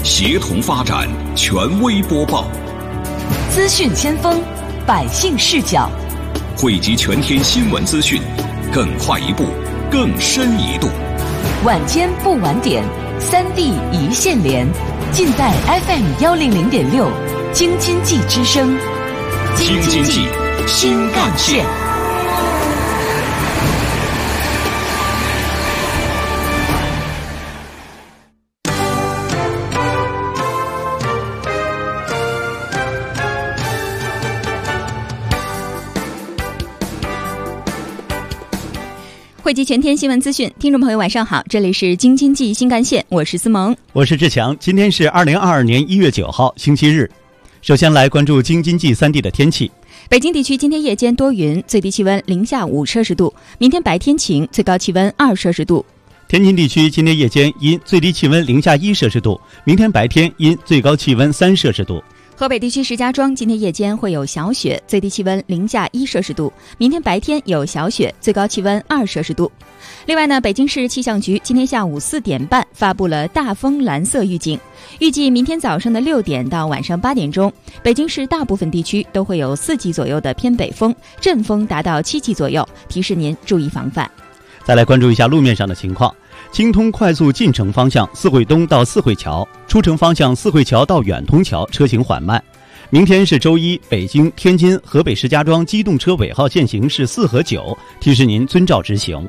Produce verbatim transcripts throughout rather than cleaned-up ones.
协同发展，权威播报， 资讯先锋，百姓视角， 汇集全天新闻资讯，更快一步，更深一度。 晚间不晚点，三地一线连，尽在 F M 幺零零点六，京津冀之声， 京津冀新干线。 汇集全天新闻资讯，听众朋友晚上好，这里是京津冀新干线，我是思萌， 我是志强。今天是二零二二年一月九号，星期日。首先来关注京津冀三地的天气。 北京地区今天夜间多云，最低气温零下五摄氏度，明天白天晴，最高气温二摄氏度。 天津地区今天夜间因最低气温零下一摄氏度，明天白天因最高气温三摄氏度。 河北地区石家庄今天夜间会有小雪，最低气温零下一摄氏度，明天白天有小雪，最高气温二摄氏度。另外呢，北京市气象局今天下午四点半发布了大风蓝色预警，预计明天早上的六点到晚上八点钟，北京市大部分地区都会有四级左右的偏北风，阵风达到七级左右，提示您注意防范。 再来关注一下路面上的情况。京通快速进城方向四惠东到四惠桥，出城方向四惠桥到远通桥车行缓慢。明天是周一，北京、天津、河北石家庄机动车尾号限行是四和九，提示您遵照执行。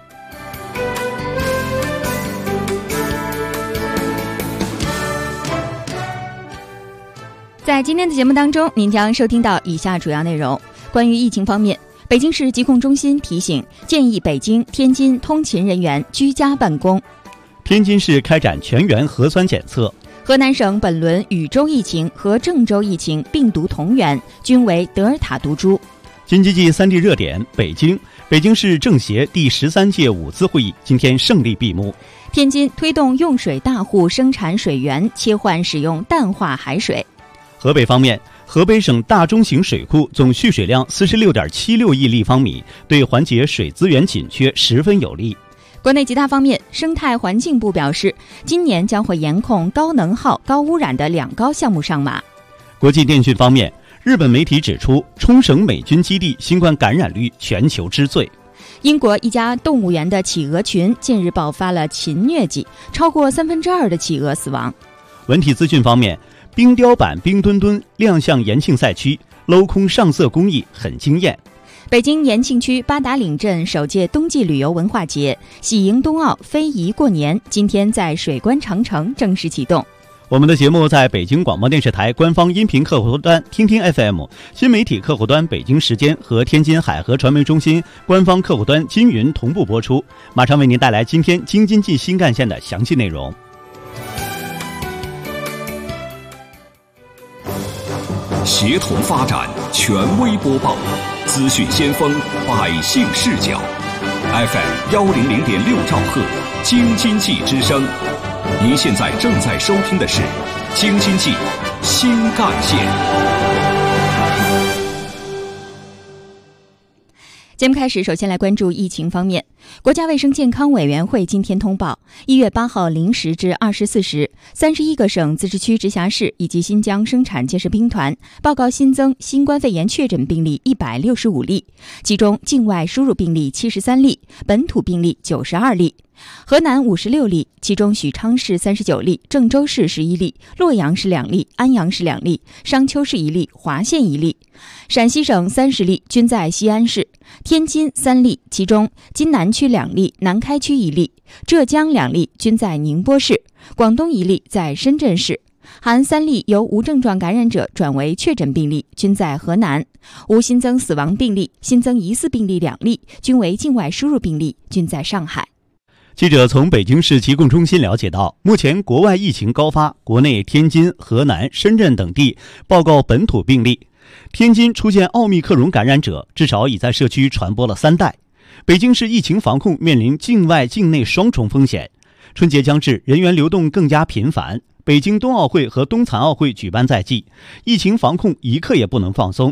在今天的节目当中，您将收听到以下主要内容。关于疫情方面，北京市疾控中心提醒，建议北京、天津通勤人员居家办公。 天津市开展全员核酸检测。 河南省本轮禹州疫情和郑州疫情病毒同源，均为德尔塔毒株。 京津冀三地热点，北京，北京市政协第十三届五次会议今天胜利闭幕。 天津推动用水大户生产水源切换使用淡化海水。 河北方面，河北省大中型水库总蓄水量 四十六点七六亿立方米，对缓解水资源紧缺十分有利。 国内其他方面，生态环境部表示，今年将会严控高能耗、高污染的两高项目上马。 国际电讯方面，日本媒体指出，冲绳美军基地新冠感染率全球之最。 英国一家动物园的企鹅群近日爆发了禽疟疾，超过三分之二的企鹅死亡。 文体资讯方面，冰雕版冰墩墩亮相延庆赛区，镂空上色工艺很惊艳。 北京延庆区八达岭镇首届冬季旅游文化节喜迎冬奥非遗过年今天在水关长城正式启动。 我们的节目在北京广播电视台官方音频客户端听听 F M、 新媒体客户端北京时间和天津海河传媒中心官方客户端金云同步播出。马上为您带来今天京津冀新干线的详细内容。 协同发展，权威播报，资讯先锋，百姓视角。F M 幺零零点六兆赫，京津冀之声。您现在正在收听的是京津冀新干线。 节目开始，首先来关注疫情方面。国家卫生健康委员会今天通报，一月八号零时至二十四时，三十一个省、自治区、直辖市以及新疆生产建设兵团报告新增新冠肺炎确诊病例一百六十五例，其中境外输入病例七十三例，本土病例九十二例。河南五十六例，其中许昌市三十九例，郑州市十一例，洛阳市两例，安阳市两例，商丘市一例，华县一例。陕西省三十例，均在西安市。天津三例，其中津南区两例，南开区一例。浙江两例，均在宁波市。广东一例在深圳市。含三例由无症状感染者转为确诊病例，均在河南。无新增死亡病例，新增疑似病例两例，均为境外输入病例，均在上海。 记者从北京市疾控中心了解到，目前国外疫情高发，国内天津、河南、深圳等地报告本土病例。天津出现奥密克戎感染者，至少已在社区传播了三代。北京市疫情防控面临境外境内双重风险。春节将至，人员流动更加频繁。北京冬奥会和冬残奥会举办在即，疫情防控一刻也不能放松。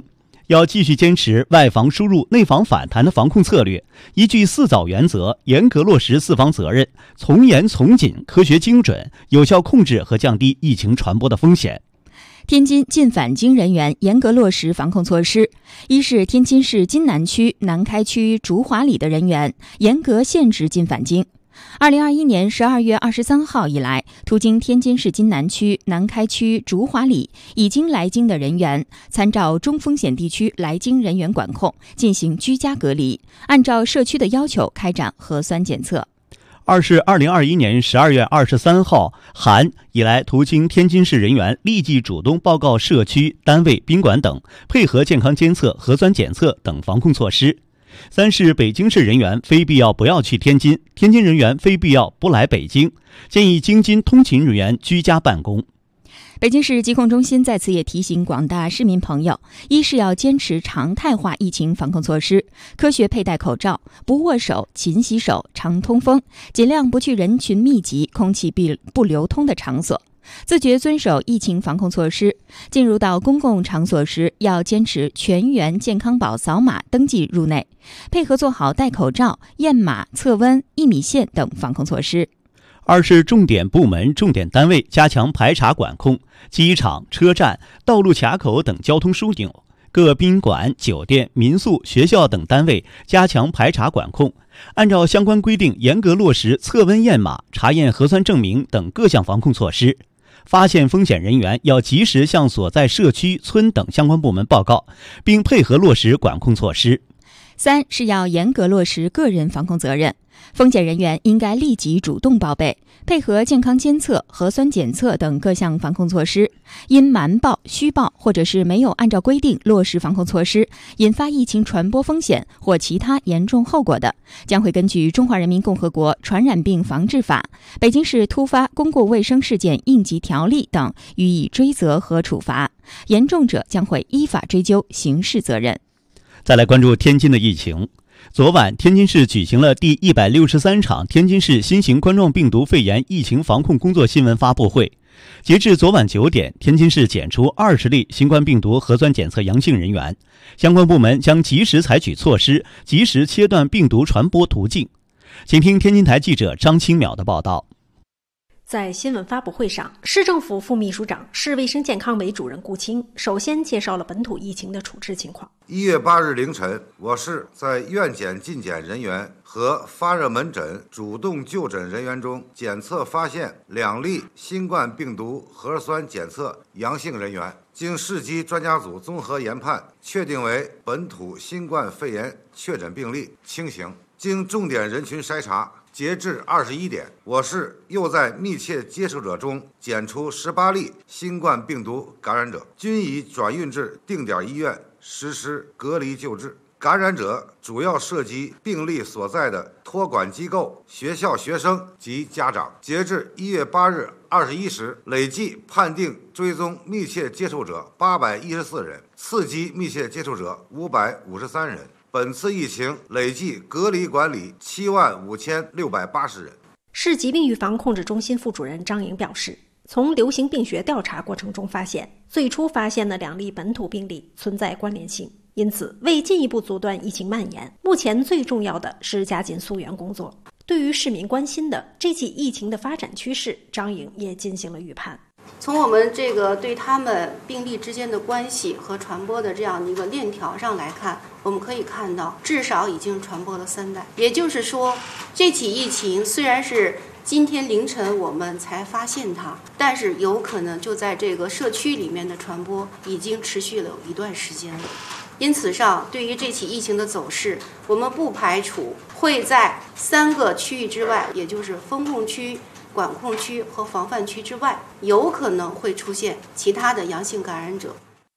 要继续坚持外防输入、内防反弹的防控策略，依据四早原则，严格落实四防责任，从严从紧、科学精准，有效控制和降低疫情传播的风险。 天津进返京人员严格落实防控措施。一是天津市津南区、南开区竹华里的人员严格限制进返京。二零二一年十二月二十三号以来，途经天津市津南区、南开区、竹华里已经来京的人员，参照中风险地区来京人员管控进行居家隔离，按照社区的要求开展核酸检测。 二是二零二一年十二月二十三号含以来途经天津市人员立即主动报告社区、单位、宾馆等，配合健康监测、核酸检测等防控措施。三是北京市人员非必要不要去天津，天津人员非必要不来北京，建议京津通勤人员居家办公。 北京市疾控中心在此也提醒广大市民朋友，一是要坚持常态化疫情防控措施，科学佩戴口罩，不握手、勤洗手、常通风，尽量不去人群密集、空气不流通的场所，自觉遵守疫情防控措施。进入到公共场所时，要坚持全员健康宝扫码登记入内，配合做好戴口罩、验码、测温、一米线等防控措施。 二是重点部门、重点单位加强排查管控，机场、车站、道路卡口等交通枢纽，各宾馆、酒店、民宿、学校等单位加强排查管控，按照相关规定严格落实测温验码、查验核酸证明等各项防控措施。发现风险人员要及时向所在社区、村等相关部门报告，并配合落实管控措施。 三是要严格落实个人防控责任，风险人员应该立即主动报备，配合健康监测、核酸检测等各项防控措施。因瞒报、虚报或者是没有按照规定落实防控措施，引发疫情传播风险或其他严重后果的，将会根据《中华人民共和国传染病防治法》、北京市突发公共卫生事件应急条例等予以追责和处罚，严重者将会依法追究刑事责任。 再来关注天津的疫情。昨晚，天津市举行了第一百六十三场天津市新型冠状病毒肺炎疫情防控工作新闻发布会。截至昨晚九点，天津市检出二十例新冠病毒核酸检测阳性人员，相关部门将及时采取措施，及时切断病毒传播途径。请听天津台记者张清淼的报道。 在新闻发布会上，市政府副秘书长、市卫生健康委主任顾清首先介绍了本土疫情的处置情况。 一月八日凌晨，我市在院检进检人员和发热门诊主动就诊人员中检测发现两例新冠病毒核酸检测阳性人员，经市级专家组综合研判，确定为本土新冠肺炎确诊病例，轻型。经重点人群筛查，截至二十一点，我市又在密切接触者中检出十八例新冠病毒感染者，均已转运至定点医院实施隔离救治。感染者主要涉及病例所在的托管机构、学校学生及家长。截至一月八日二十一时，累计判定追踪密切接触者八百一十四人，次级密切接触者五百五十三人。本次疫情累计隔离管理七万五千六百八十人。 市疾病预防控制中心副主任张颖表示，从流行病学调查过程中发现，最初发现的两例本土病例存在关联性，因此为进一步阻断疫情蔓延，目前最重要的是加紧溯源工作。对于市民关心的这起疫情的发展趋势，张颖也进行了预判。 从我们这个对他们病例之间的关系和传播的这样的一个链条上来看，我们可以看到至少已经传播了三代。也就是说，这起疫情虽然是今天凌晨我们才发现它，但是有可能就在这个社区里面的传播已经持续了有一段时间了。因此上，对于这起疫情的走势，我们不排除会在三个区域之外，也就是风控区、管控区和防范区之外，有可能会出现其他的阳性感染者。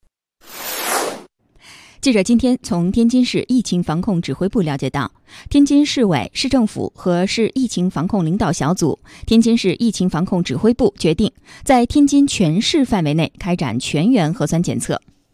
记者今天从天津市疫情防控指挥部了解到，天津市委、市政府和市疫情防控领导小组、天津市疫情防控指挥部决定，在天津全市范围内开展全员核酸检测。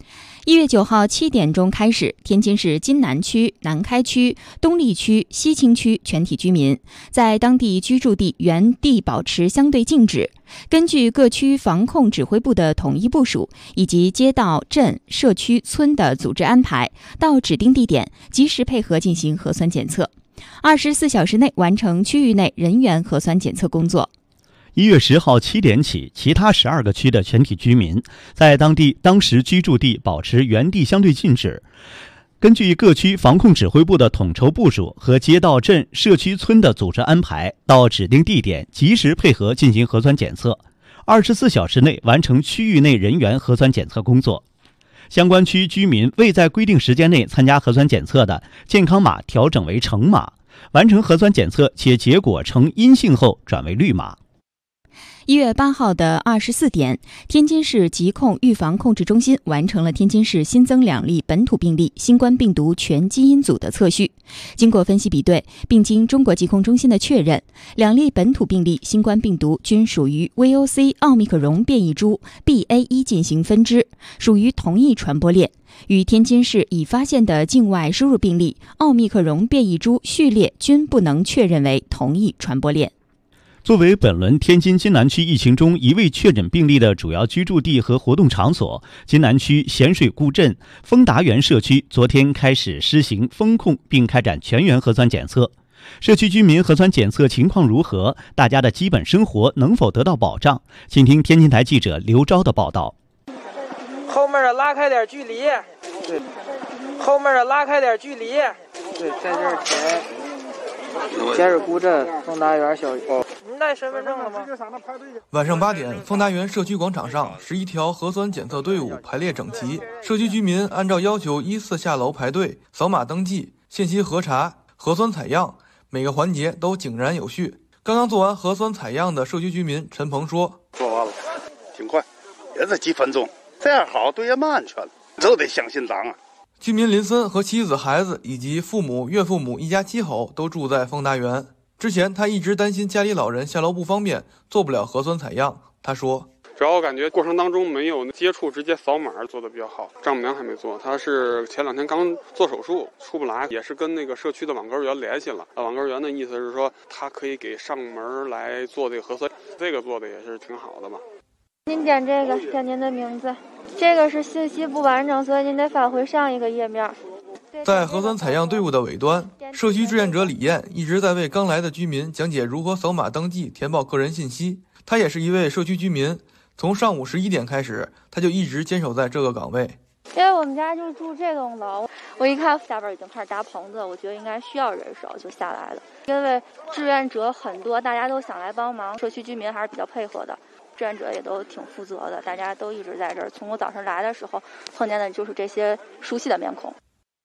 一月九号七点钟开始，天津市津南区、南开区、东丽区、西青区全体居民在当地居住地原地保持相对静止，根据各区防控指挥部的统一部署以及街道、镇、社区、村的组织安排，到指定地点及时配合进行核酸检测，二十四小时内完成区域内人员核酸检测工作。 一月十号七点起，其他十二个区的全体居民在当地当时居住地保持原地相对静止，根据各区防控指挥部的统筹部署和街道、镇、社区、村的组织安排，到指定地点及时配合进行核酸检测，二十四小时内完成区域内人员核酸检测工作。相关区居民未在规定时间内参加核酸检测的，健康码调整为橙码，完成核酸检测且结果呈阴性后转为绿码。 一月八号的二十四点，天津市疾控预防控制中心完成了天津市新增两例本土病例新冠病毒全基因组的测序。经过分析比对，并经中国疾控中心的确认，两例本土病例新冠病毒均属于 V O C 奥密克戎变异株 B A 一 进行分支，属于同一传播链，与天津市已发现的境外输入病例奥密克戎变异株序列均不能确认为同一传播链。 作为本轮天津津南区疫情中一位确诊病例的主要居住地和活动场所，津南区咸水沽镇丰达园社区昨天开始施行风控，并开展全员核酸检测。社区居民核酸检测情况如何？大家的基本生活能否得到保障？请听天津台记者刘钊的报道。 后面的拉开点距离，对，后面的拉开点距离，对，在这儿填。咸水沽镇丰达园小区。您带身份证了吗？ 晚上八点，丰达园社区广场上，十一条核酸检测队伍排列整齐，社区居民按照要求依次下楼排队，扫码登记、信息核查、核酸采样，每个环节都井然有序。刚刚做完核酸采样的社区居民陈鹏说：“ 做完了，挺快，也才几分钟，这样好对人们安全了，这得相信党啊。” 居民林森和妻子、孩子以及父母、岳父母一家七口都住在丰达园。之前他一直担心家里老人下楼不方便，做不了核酸采样。他说：“ 主要感觉过程当中没有接触，直接扫码做的比较好。丈母娘还没做，她是前两天刚做手术，出不来，也是跟那个社区的网购员联系了。网购员的意思是说，他可以给上门来做这个核酸，这个做的也是挺好的嘛。” 您点这个，点您的名字。这个是信息不完整，所以您得返回上一个页面。 在核酸采样队伍的尾端，社区志愿者李艳一直在为刚来的居民讲解如何扫码登记、填报个人信息。他也是一位社区居民，从上午十一点开始，他就一直坚守在这个岗位。 因为我们家就住这栋楼，我一看下边已经开始搭棚子，我觉得应该需要人手，就下来了。因为志愿者很多，大家都想来帮忙，社区居民还是比较配合的。志愿者也都挺负责的，大家都一直在这儿。从我早上来的时候碰见的就是这些熟悉的面孔。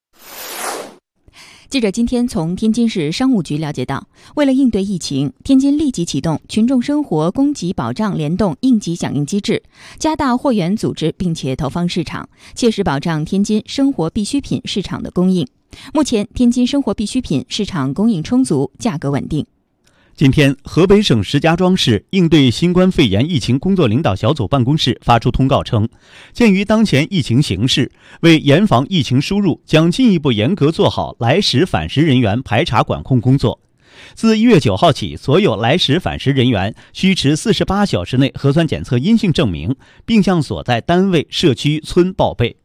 记者今天从天津市商务局了解到，为了应对疫情，天津立即启动群众生活供给保障联动应急响应机制，加大货源组织，并且投放市场，切实保障天津生活必需品市场的供应。目前，天津生活必需品市场供应充足，价格稳定。 今天，河北省石家庄市应对新冠肺炎疫情工作领导小组办公室发出通告称，鉴于当前疫情形势，为严防疫情输入，将进一步严格做好来时返时人员排查管控工作。自一月九号起，所有来时返时人员需持四十八小时内核酸检测阴性证明，并向所在单位、社区、村报备。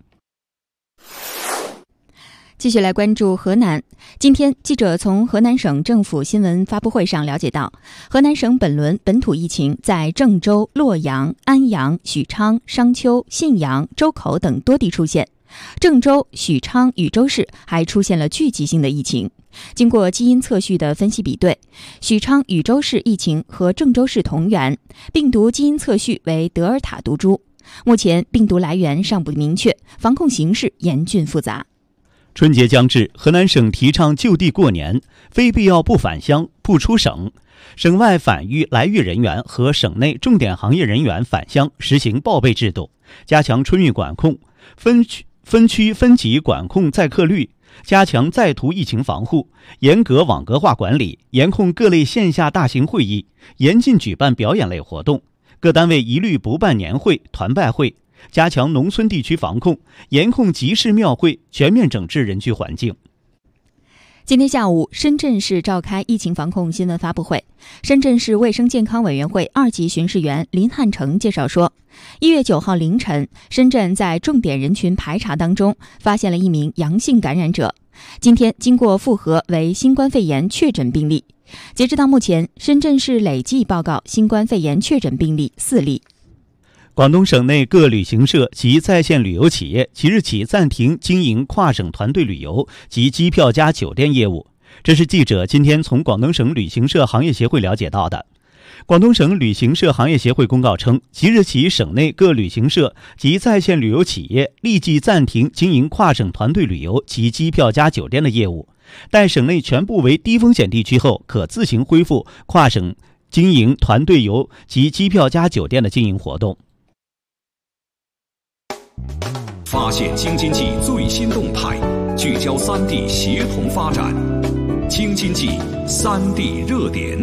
继续来关注河南。今天，记者从河南省政府新闻发布会上了解到，河南省本轮本土疫情在郑州、洛阳、安阳、许昌、商丘、信阳、周口等多地出现。郑州、许昌、禹州市还出现了聚集性的疫情。经过基因测序的分析比对，许昌、禹州市疫情和郑州市同源，病毒基因测序为德尔塔毒株。目前病毒来源尚不明确，防控形势严峻复杂。 春节将至，河南省提倡就地过年，非必要不返乡、不出省。省外返渝来渝人员和省内重点行业人员返乡实行报备制度，加强春运管控，分区分区分级管控载客率，加强在途疫情防护，严格网格化管理，严控各类线下大型会议，严禁举办表演类活动。各单位一律不办年会、团拜会， 加强农村地区防控，严控集市庙会，全面整治人居环境。 今天下午，深圳市召开疫情防控新闻发布会。深圳市卫生健康委员会二级巡视员林汉成介绍说，一月九号凌晨，深圳在重点人群排查当中发现了一名阳性感染者，今天经过复核为新冠肺炎确诊病例。截止到目前，深圳市累计报告新冠肺炎确诊病例四例。 广东省内各旅行社及在线旅游企业即日起暂停经营跨省团队旅游及机票加酒店业务，这是记者今天从广东省旅行社行业协会了解到的。广东省旅行社行业协会公告称，即日起省内各旅行社及在线旅游企业立即暂停经营跨省团队旅游及机票加酒店的业务，待省内全部为低风险地区后，可自行恢复跨省经营团队游及机票加酒店的经营活动。 发现京津冀最新动态，聚焦三地协同发展。京津冀三地热点。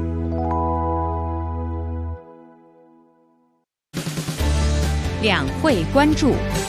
两会关注。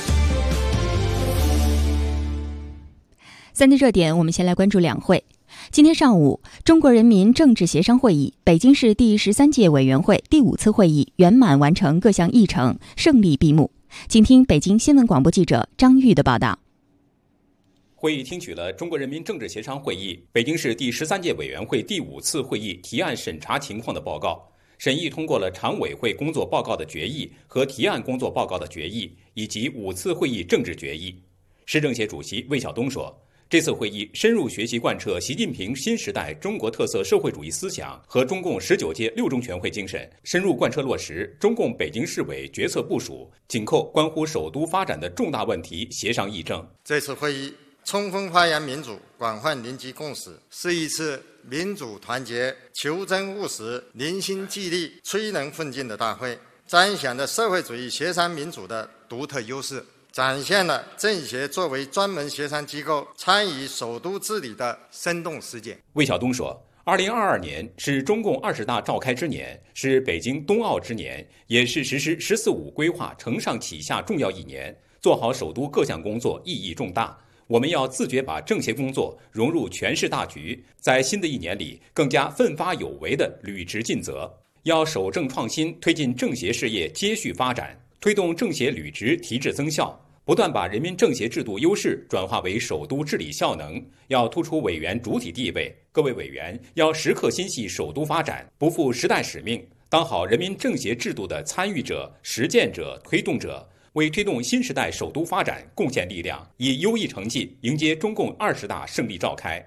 三地热点，我们先来关注两会。今天上午，中国人民政治协商会议北京市第十三届委员会第五次会议圆满完成各项议程，胜利闭幕。请听北京新闻广播记者张玉的报道。 会议听取了中国人民政治协商会议北京市第十三届委员会第五次会议提案审查情况的报告，审议通过了常委会工作报告的决议和提案工作报告的决议，以及五次会议政治决议。市政协主席魏晓东说，这次会议深入学习贯彻习近平新时代中国特色社会主义思想和中共十九届六中全会精神，深入贯彻落实中共北京市委决策部署，紧扣关乎首都发展的重大问题协商议政。 这次会议充分发扬民主，广泛凝聚共识，是一次民主团结、求真务实、凝心聚力、催能奋进的大会，彰显了社会主义协商民主的独特优势，展现了政协作为专门协商机构参与首都治理的生动实践。 魏晓东说，二零二二年是中共二十大召开之年，是北京冬奥之年，也是实施“十四五”规划承上启下重要一年，做好首都各项工作意义重大。我们要自觉把政协工作融入全市大局，在新的一年里更加奋发有为地履职尽责，要守正创新，推进政协事业接续发展，推动政协履职提质增效，不断把人民政协制度优势转化为首都治理效能，要突出委员主体地位。各位委员要时刻心系首都发展，不负时代使命，当好人民政协制度的参与者、实践者、推动者，为推动新时代首都发展贡献力量，以优异成绩迎接中共二十大胜利召开。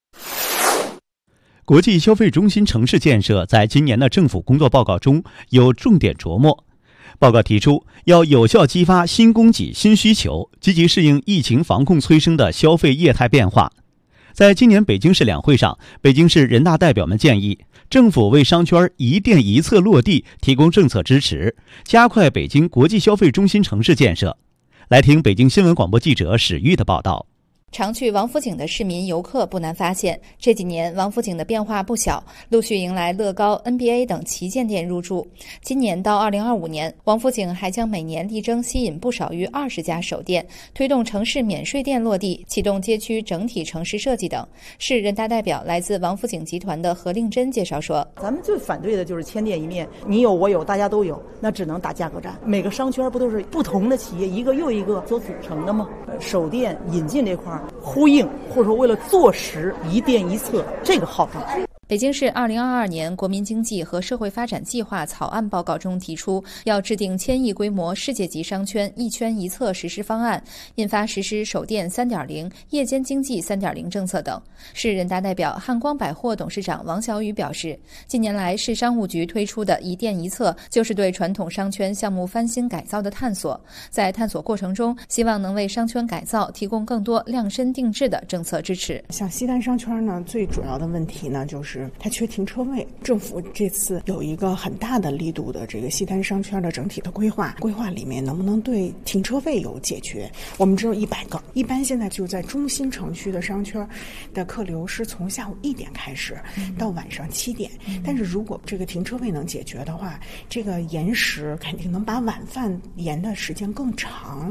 国际消费中心城市建设在今年的政府工作报告中有重点琢磨。报告提出，要有效激发新供给新需求，积极适应疫情防控催生的消费业态变化。在今年北京市两会上，北京市人大代表们建议政府为商圈一店一策落地提供政策支持，加快北京国际消费中心城市建设。来听北京新闻广播记者史玉的报道。 常去王府井的市民游客不难发现，这几年王府井的变化不小，陆续迎来乐高、N B A 等旗舰店入驻。今年到二零二五年，王府井还将每年力争吸引不少于二十家首店，推动城市免税店落地，启动街区整体城市设计等。市人大代表来自王府井集团的何令珍介绍说， 咱们最反对的就是千店一面，你有我有大家都有，那只能打价格战。每个商圈不都是不同的企业一个又一个所组成的吗？首店引进这块呼应，或者说为了坐实一店一策这个号召。 北京市二零二二年国民经济和社会发展计划草案报告中提出，要制定千亿规模世界级商圈一圈一策实施方案，印发实施首店 三点零、夜间经济 三点零 政策等。市人大代表汉光百货董事长王小雨表示，近年来市商务局推出的一店一策，就是对传统商圈项目翻新改造的探索。在探索过程中，希望能为商圈改造提供更多量身定制的政策支持。 像西单商圈呢，最主要的问题呢，就是就是它缺停车位。政府这次有一个很大的力度的这个西单商圈的整体的规划，规划里面能不能对停车位有解决？我们只有一百个，一般现在就在中心城区的商圈的客流是从下午一点开始到晚上七点，但是如果这个停车位能解决的话，这个延时肯定能把晚饭延的时间更长。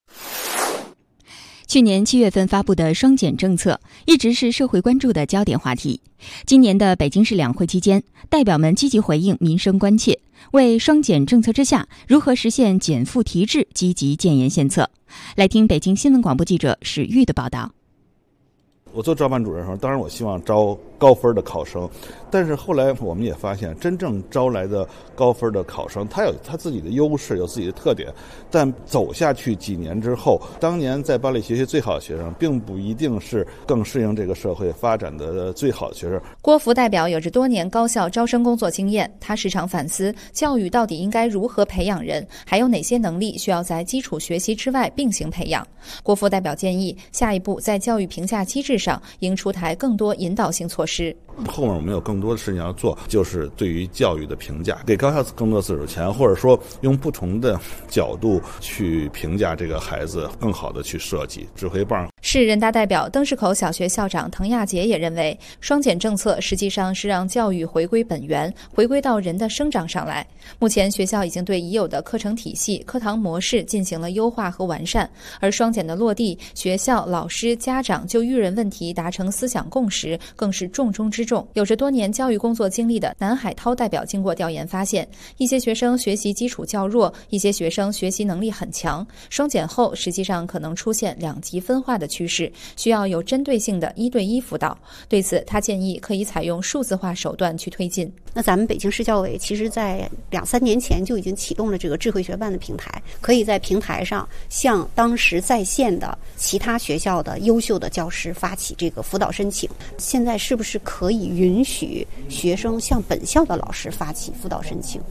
去年七月份发布的双减政策一直是社会关注的焦点话题。今年的北京市两会期间，代表们积极回应民生关切，为双减政策之下如何实现减负提质积极建言献策。来听北京新闻广播记者史玉的报道。 我做招班主任的时候，当然我希望招高分的考生，但是后来我们也发现，真正招来的高分的考生，他有他自己的优势，有自己的特点，但走下去几年之后，当年在班里学习最好的学生，并不一定是更适应这个社会发展的最好的学生。 郭福代表有着多年高校招生工作经验，他时常反思教育到底应该如何培养人，还有哪些能力需要在基础学习之外并行培养。郭福代表建议，下一步在教育评价机制上应出台更多引导性措施。 后面我们有更多的事情要做，就是对于教育的评价，给高校更多自主权，或者说用不同的角度去评价这个孩子，更好的去设计指挥棒。 市人大代表灯市口小学校长滕亚杰也认为，双减政策实际上是让教育回归本源，回归到人的生长上来。目前学校已经对已有的课程体系、课堂模式进行了优化和完善，而双减的落地，学校、老师、家长就育人问题达成思想共识，更是重中之重。有着多年教育工作经历的南海涛代表经过调研发现，一些学生学习基础较弱，一些学生学习能力很强。双减后，实际上可能出现两极分化的趋势，需要有针对性的一对一辅导。对此，他建议可以采用数字化手段去推进。 那咱们北京市教委其实在两三年前就已经启动了这个智慧学办的平台，可以在平台上向当时在线的其他学校的优秀的教师发起这个辅导申请。现在是不是可以允许学生向本校的老师发起辅导申请？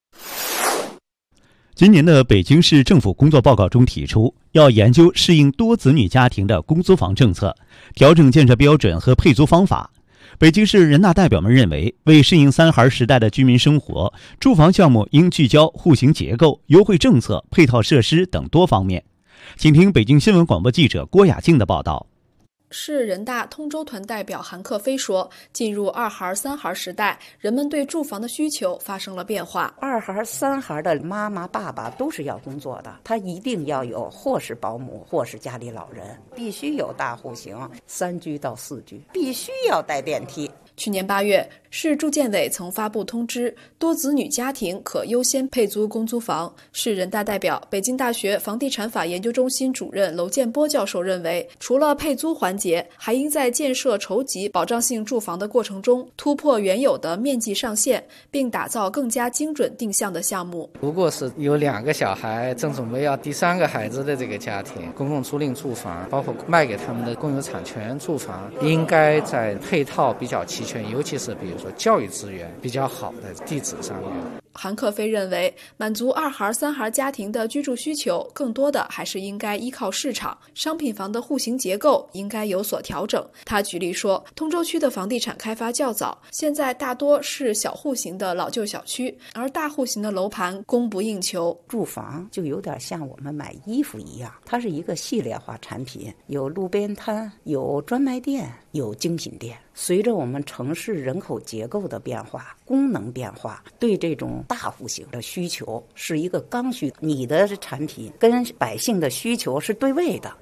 今年的北京市政府工作报告中提出，要研究适应多子女家庭的公租房政策，调整建设标准和配租方法。北京市人大代表们认为，为适应三孩时代的居民生活，住房项目应聚焦户型结构、优惠政策、配套设施等多方面。请听北京新闻广播记者郭雅静的报道。 市人大通州团代表韩克飞说，进入二孩三孩时代，人们对住房的需求发生了变化。 二孩三孩的妈妈爸爸都是要工作的，他一定要有或是保姆或是家里老人，必须有大户型，三居到四居，必须要带电梯。 去年八月，市住建委曾发布通知，多子女家庭可优先配租公租房。市人大代表、北京大学房地产法研究中心主任娄建波教授认为，除了配租环节，还应在建设筹集保障性住房的过程中，突破原有的面积上限，并打造更加精准定向的项目。 如果是有两个小孩，正准备要第三个孩子的这个家庭，公共租赁住房，包括卖给他们的公有产权住房，应该在配套比较齐全，尤其是比如说教育资源比较好的地址上面。 韩克飞认为，满足二孩三孩家庭的居住需求，更多的还是应该依靠市场，商品房的户型结构应该有所调整。他举例说，通州区的房地产开发较早，现在大多是小户型的老旧小区，而大户型的楼盘供不应求。 住房就有点像我们买衣服一样，它是一个系列化产品，有路边摊，有专卖店，有精品店。随着我们城市人口结构的变化、功能变化，对这种大户型的需求是一个刚需，你的产品跟百姓的需求是对位的。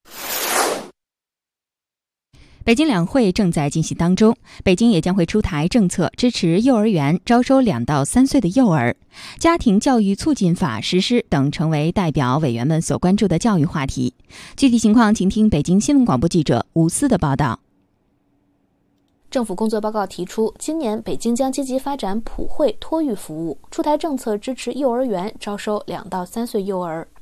北京两会正在进行当中，北京也将会出台政策，支持幼儿园招收两到三岁的幼儿，家庭教育促进法实施等成为代表委员们所关注的教育话题。具体情况，请听北京新闻广播记者吴思的报道。 政府工作报告提出，今年北京将积极发展普惠托育服务，出台政策支持幼儿园招收两到三岁幼儿。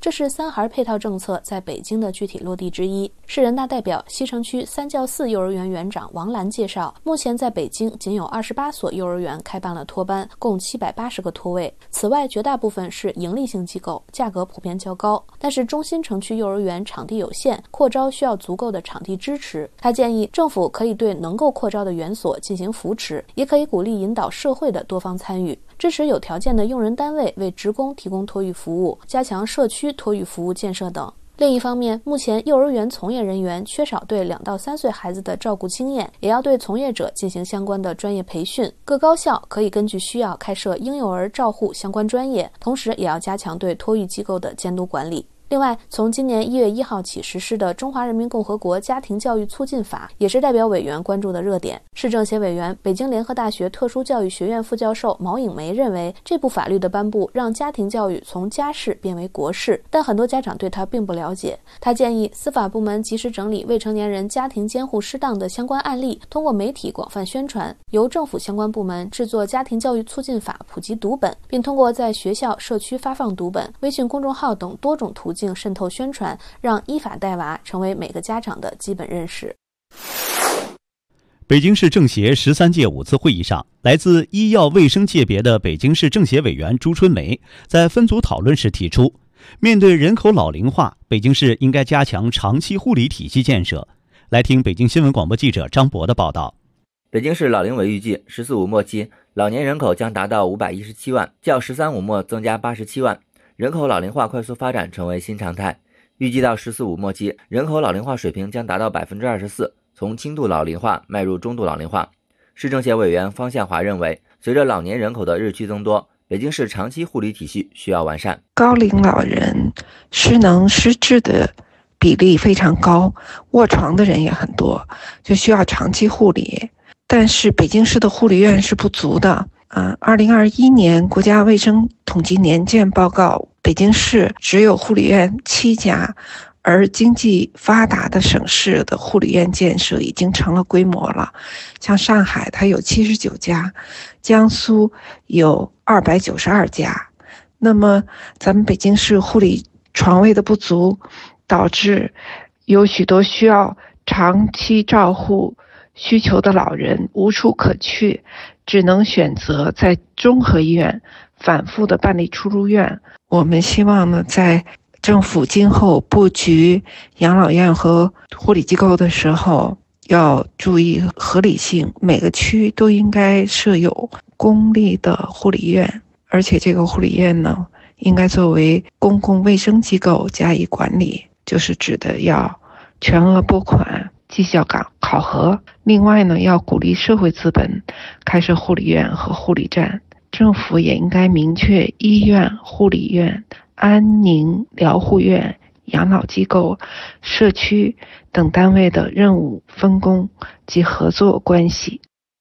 这是三孩配套政策在北京的具体落地之一。市人大代表、西城区三教四幼儿园园长王兰介绍，目前在北京仅有二十八所幼儿园开办了托班，共七百八十个托位。此外，绝大部分是盈利性机构，价格普遍较高。但是中心城区幼儿园场地有限，扩招需要足够的场地支持。他建议政府可以对能够扩招的园所进行扶持，也可以鼓励引导社会的多方参与，支持有条件的用人单位为职工提供托育服务，加强社区托育服务建设等。另一方面，目前幼儿园从业人员缺少对两到三岁孩子的照顾经验，也要对从业者进行相关的专业培训。各高校可以根据需要开设婴幼儿照护相关专业，同时也要加强对托育机构的监督管理。另外，从今年一月一号起实施的《中华人民共和国家庭教育促进法》也是代表委员关注的热点。市政协委员、北京联合大学特殊教育学院副教授毛颖梅认为，这部法律的颁布让家庭教育从家事变为国事，但很多家长对它并不了解。他建议司法部门及时整理未成年人家庭监护失当的相关案例，通过媒体广泛宣传，由政府相关部门制作《家庭教育促进法》普及读本，并通过在学校、社区发放读本、微信公众号等多种途径渗透宣传，让依法带娃成为每个家长的基本认识。 北京市政协十三届五次会议上，来自医药卫生界别的北京市政协委员朱春梅在分组讨论时提出，面对人口老龄化，北京市应该加强长期护理体系建设。来听北京新闻广播记者张博的报道。 北京市老龄委预计“十四五”末期老年人口将达到五百一十七万，较“十三五”末增加八十七万。人口老龄化快速发展成为新常态，预计到“十四五”末期，人口老龄化水平将达到 百分之二十四， 从轻度老龄化迈入中度老龄化。市政协委员方向华认为，随着老年人口的日趋增多，北京市长期护理体系需要完善。 高龄老人失能失智的比例非常高，卧床的人也很多，就需要长期护理。但是北京市的护理院是不足的。啊，二零二一年国家卫生统计年鉴报告，北京市只有护理院七家，而经济发达的省市的护理院建设已经成了规模了。像上海它有七十九家，江苏有二百九十二家。那么咱们北京市护理床位的不足，导致有许多需要长期照护需求的老人无处可去，只能选择在综合医院反复的办理出入院。我们希望呢，在政府今后布局养老院和护理机构的时候，要注意合理性，每个区都应该设有公立的护理院，而且这个护理院呢，应该作为公共卫生机构加以管理，就是指的要全额拨款、绩效考考核。另外呢，要鼓励社会资本开设护理院和护理站。政府也应该明确医院、护理院、安宁疗护院、养老机构、社区等单位的任务分工及合作关系。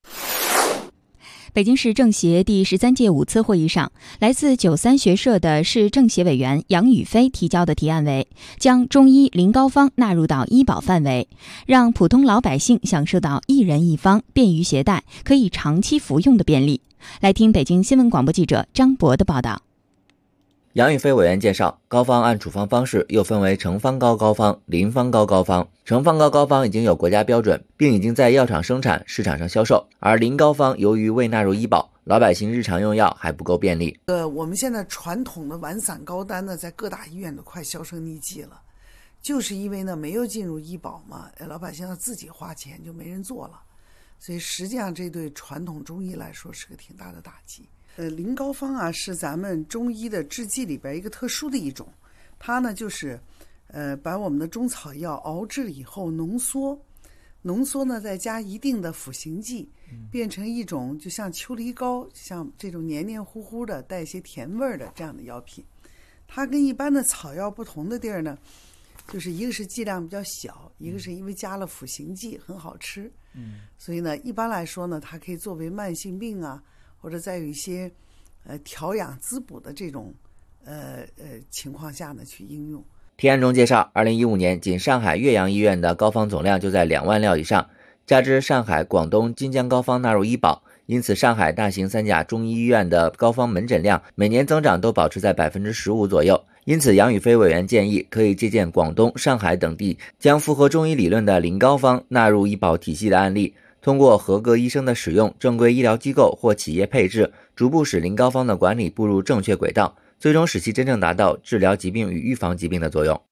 北京市政协第十三届五次会议上，来自九三学社的市政协委员杨宇飞提交的提案为，将中医临膏方纳入到医保范围，让普通老百姓享受到一人一方、便于携带、可以长期服用的便利。来听北京新闻广播记者张博的报道。 杨宇飞委员介绍，膏方按处方方式又分为成方膏膏方、临方膏膏方。成方膏膏方已经有国家标准，并已经在药厂生产、市场上销售，而临膏方由于未纳入医保，老百姓日常用药还不够便利。 呃，我们现在传统的丸散膏丹呢，在各大医院都快销声匿迹了，就是因为呢没有进入医保嘛，老百姓要自己花钱，就没人做了。所以实际上这对传统中医来说是个挺大的打击。呃，临膏方啊是咱们中医的制剂里边一个特殊的一种，它呢就是呃把我们的中草药熬制以后浓缩，浓缩呢再加一定的辅行剂，变成一种就像秋梨膏，像这种黏黏糊糊的带一些甜味的这样的药品。它跟一般的草药不同的地儿呢，就是一个是剂量比较小，一个是因为加了辅行剂很好吃。嗯，所以呢一般来说呢，它可以作为慢性病啊，或者再有一些呃调养滋补的这种呃呃情况下呢去应用。 提案中介绍，二零一五年仅上海岳阳医院的膏方总量就在两万料以上，加之上海、广东、金江膏方纳入医保，因此上海大型三甲中医医院的膏方门诊量每年增长都保持在 百分之十五 左右， 因此，杨宇飞委员建议可以借鉴广东、上海等地将符合中医理论的临膏方纳入医保体系的案例，通过合格医生的使用，正规医疗机构或企业配置，逐步使临膏方的管理步入正确轨道，最终使其真正达到治疗疾病与预防疾病的作用。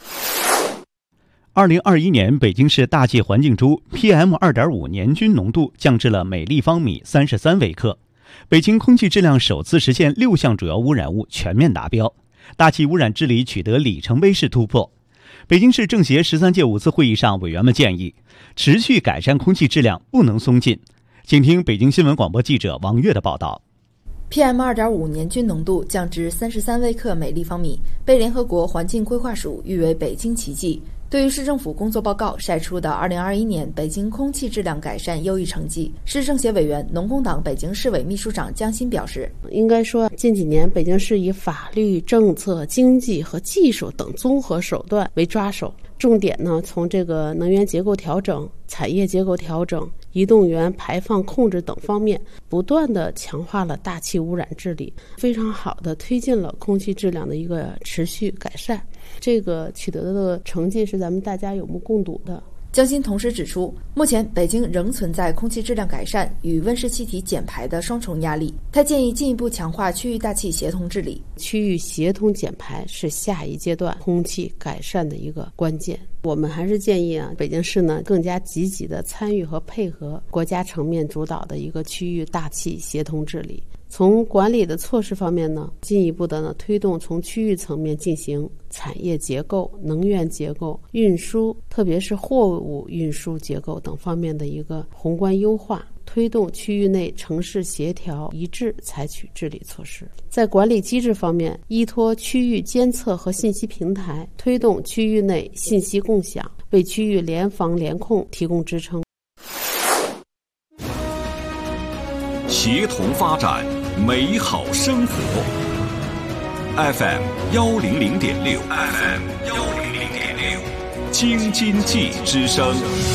二零二一年，北京市大气环境中 P M 二点五 年均浓度降至了每立方米三十三微克。北京空气质量首次实现六项主要污染物全面达标，大气污染治理取得里程碑式突破。北京市政协十三届五次会议上，委员们建议持续改善空气质量，不能松劲。请听北京新闻广播记者王悦的报道。 P M 二点五 年均浓度降至三十三微克每立方米，被联合国环境规划署誉为北京奇迹。对于市政府工作报告晒出的二零二一年北京空气质量改善优异成绩，市政协委员、农工党北京市委秘书长江欣表示， 应该说近几年北京市以法律、政策、经济和技术等综合手段为抓手，重点呢从这个能源结构调整、产业结构调整、移动源排放控制等方面，不断地强化了大气污染治理，非常好地推进了空气质量的一个持续改善。这个取得的成绩是咱们大家有目共睹的。 江欣同时指出，目前北京仍存在空气质量改善与温室气体减排的双重压力。他建议进一步强化区域大气协同治理， 区域协同减排是下一阶段空气改善的一个关键。我们还是建议啊，北京市呢更加积极的参与和配合国家层面主导的一个区域大气协同治理。从管理的措施方面呢，进一步的呢推动从区域层面进行产业结构、能源结构、运输，特别是货物运输结构等方面的一个宏观优化，推动区域内城市协调一致采取治理措施。在管理机制方面，依托区域监测和信息平台，推动区域内信息共享，为区域联防联控提供支撑。 协同发展，美好生活。F M 幺零零点六 ，F M 幺零零点六，京津冀之声。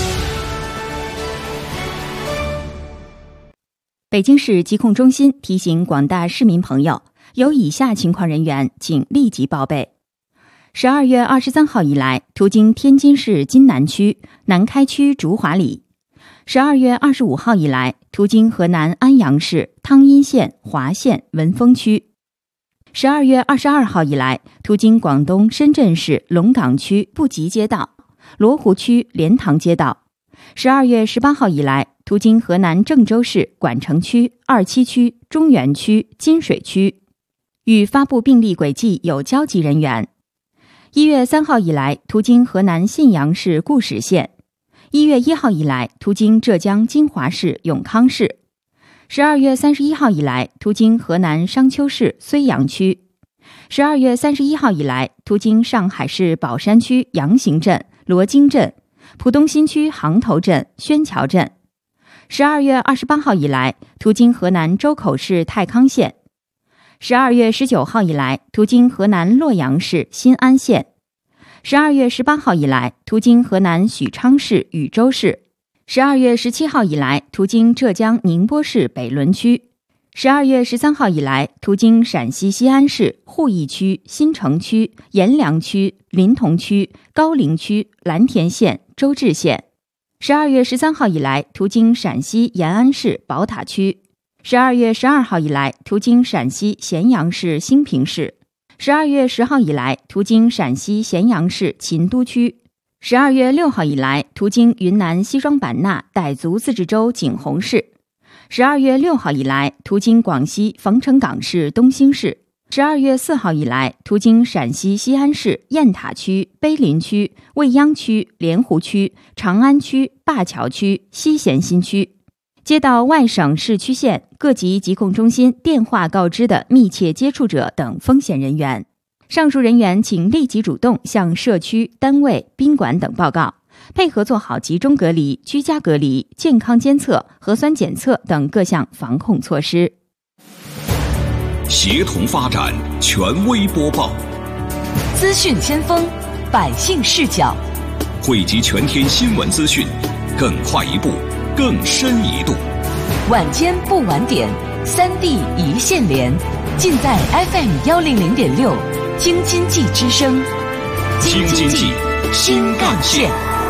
北京市疾控中心提醒广大市民朋友，有以下情况人员，请立即报备。十二月二十三号以来，途经天津市津南区、南开区竹华里；十二月二十五号以来，途经河南安阳市汤阴县华县文峰区；十二月二十二号以来，途经广东深圳市龙岗区布吉街道、罗湖区莲塘街道；十二月十八号以来，途经河南郑州市管城区、二七区、中原区、金水区。与发布病例轨迹有交集人员：一月三号以来，途经河南信阳市固始县；一月一号以来，途经浙江金华市永康市；十二月三十一号以来，途经河南商丘市睢阳区；十二月三十一号以来，途经上海市宝山区杨行镇、罗京镇、浦东新区杭头镇、宣桥镇；十二月二十八号以来，途经河南周口市太康县；十二月十九号以来，途经河南洛阳市新安县；十二月十八号以来，途经河南许昌市禹州市；十二月十七号以来，途经浙江宁波市北仑区；十二月十三号以来，途经陕西西安市鄠邑区、新城区、阎良区、临潼区、高陵区、蓝田县、周至县；十二月十三号以来，途经陕西延安市宝塔区；十二月十二号以来，途经陕西咸阳市兴平市；十二月十号以来，途经陕西咸阳市秦都区；十二月六号以来，途经云南西双版纳傣族自治州景洪市；十二月六号以来，途经广西防城港市东兴市；十二月四号以来，途经陕西西安市雁塔区、碑林区、未央区、莲湖区、长安区、灞桥区、西咸新区。接到外省市区县各级疾控中心电话告知的密切接触者等风险人员，上述人员请立即主动向社区、单位、宾馆等报告，配合做好集中隔离、居家隔离、健康监测、核酸检测等各项防控措施。 协同发展，权威播报， 资讯先锋，百姓视角， 汇集全天新闻资讯，更快一步，更深一度。 晚间不晚点，三地一线连，尽在 F M 幺零零点六， 京津冀之声， 京津冀新干线。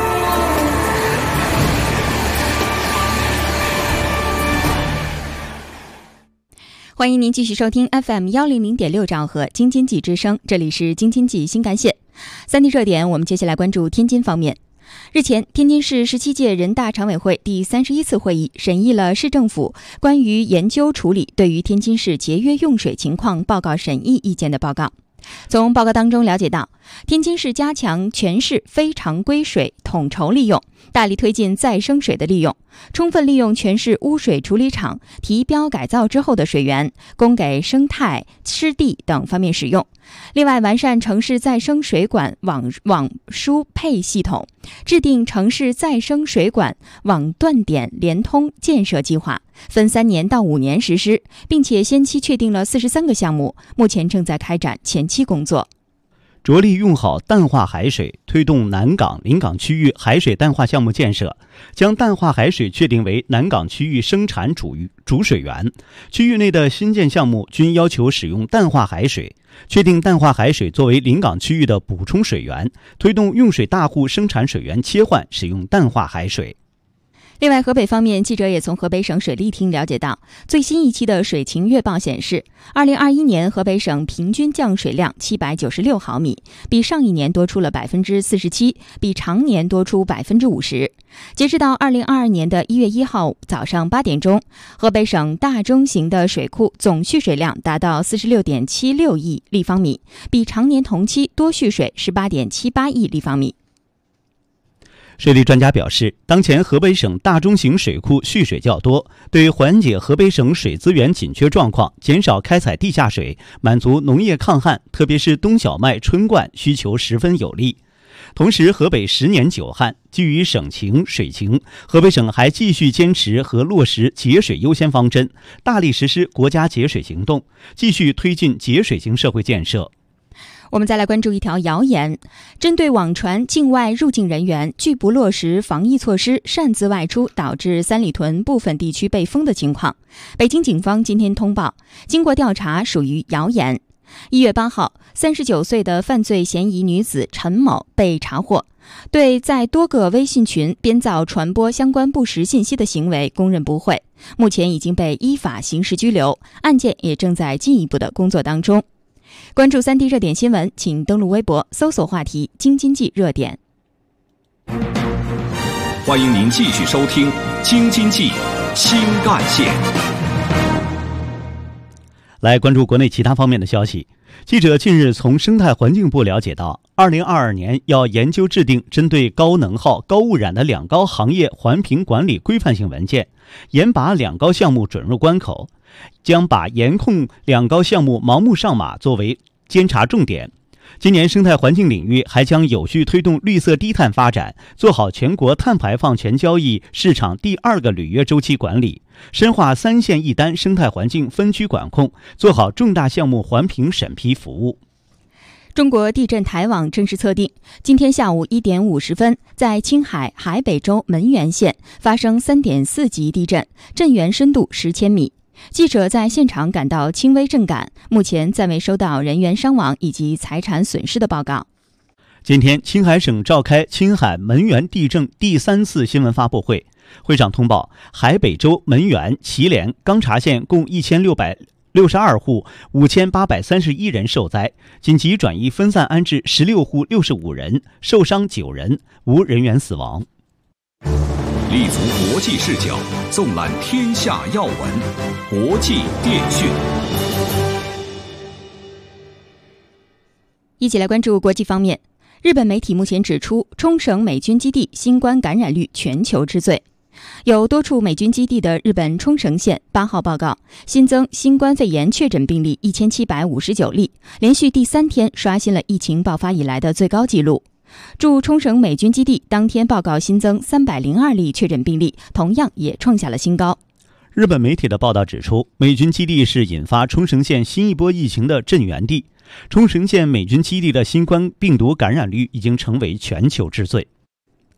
欢迎您继续收听 F M 幺零零点六兆赫京津冀之声，这里是京津冀新干线。三地热点，我们接下来关注天津方面。日前，天津市十七届人大常委会第三十一次会议审议了市政府关于研究处理对于天津市节约用水情况报告审议意见的报告。从报告当中了解到，天津市加强全市非常规水统筹利用，大力推进再生水的利用，充分利用全市污水处理厂提标改造之后的水源，供给生态、湿地等方面使用。另外，完善城市再生水管网网输配系统，制定城市再生水管网断点联通建设计划，分三年到五年实施，并且先期确定了四十三个项目，目前正在开展前期工作。 着力用好淡化海水，推动南港、临港区域海水淡化项目建设，将淡化海水确定为南港区域生产主主水源。区域内的新建项目均要求使用淡化海水，确定淡化海水作为临港区域的补充水源，推动用水大户生产水源切换使用淡化海水。 另外，河北方面，记者也从河北省水利厅了解到，最新一期的水情月报显示，二零二一年河北省平均降水量七百九十六毫米，比上一年多出了百分之四十七，比常年多出百分之五十。截止到二零二二年的一月一号早上八点钟，河北省大中型的水库总蓄水量达到四十六点七六亿立方米，比常年同期多蓄水十八点七八亿立方米。 水利专家表示，当前河北省大中型水库蓄水较多，对缓解河北省水资源紧缺状况、减少开采地下水、满足农业抗旱，特别是冬小麦、春灌需求十分有利。同时，河北十年久旱，基于省情、水情，河北省还继续坚持和落实节水优先方针，大力实施国家节水行动，继续推进节水型社会建设。 我们再来关注一条谣言，针对网传境外入境人员拒不落实防疫措施擅自外出，导致三里屯部分地区被封的情况，北京警方今天通报，经过调查属于谣言。一月八号，三十九岁的犯罪嫌疑女子陈某被查获，对在多个微信群编造传播相关不实信息的行为供认不讳，目前已经被依法刑事拘留，案件也正在进一步的工作当中。关注三地热点新闻，请登录微博搜索话题京津冀热点。 欢迎您继续收听京津冀新干线。 来关注国内其他方面的消息。记者近日从生态环境部了解到，二零二二年要研究制定针对高能耗、高污染的两高行业环评管理规范性文件，严把两高项目准入关口，将把严控两高项目盲目上马作为监察重点。今年生态环境领域还将有序推动绿色低碳发展，做好全国碳排放权交易市场第二个履约周期管理，深化三线一单生态环境分区管控，做好重大项目环评审批服务。 中国地震台网正式测定，今天下午一点五十分，在青海海北州门源县发生三点四级地震，震源深度十千米。记者在现场感到轻微震感，目前暂未收到人员伤亡以及财产损失的报告。 今天，青海省召开青海门源地震第三次新闻发布会，会上通报，海北州门源、祁连、钢察县共一千六百六十二户，五千八百三十一人受灾，紧急转移分散安置十六户六十五人，受伤九人，无人员死亡。 立足国际视角，纵览天下要闻，国际电讯。 一起来关注国际方面。日本媒体目前指出，冲绳美军基地新冠感染率全球之最。有多处美军基地的日本冲绳县八号报告新增新冠肺炎确诊病例一千七百五十九例，连续第三天刷新了疫情爆发以来的最高纪录。驻冲绳美军基地当天报告新增三百零二例确诊病例，同样也创下了新高。 日本媒体的报道指出，美军基地是引发冲绳县新一波疫情的震源地。冲绳县美军基地的新冠病毒感染率已经成为全球之最。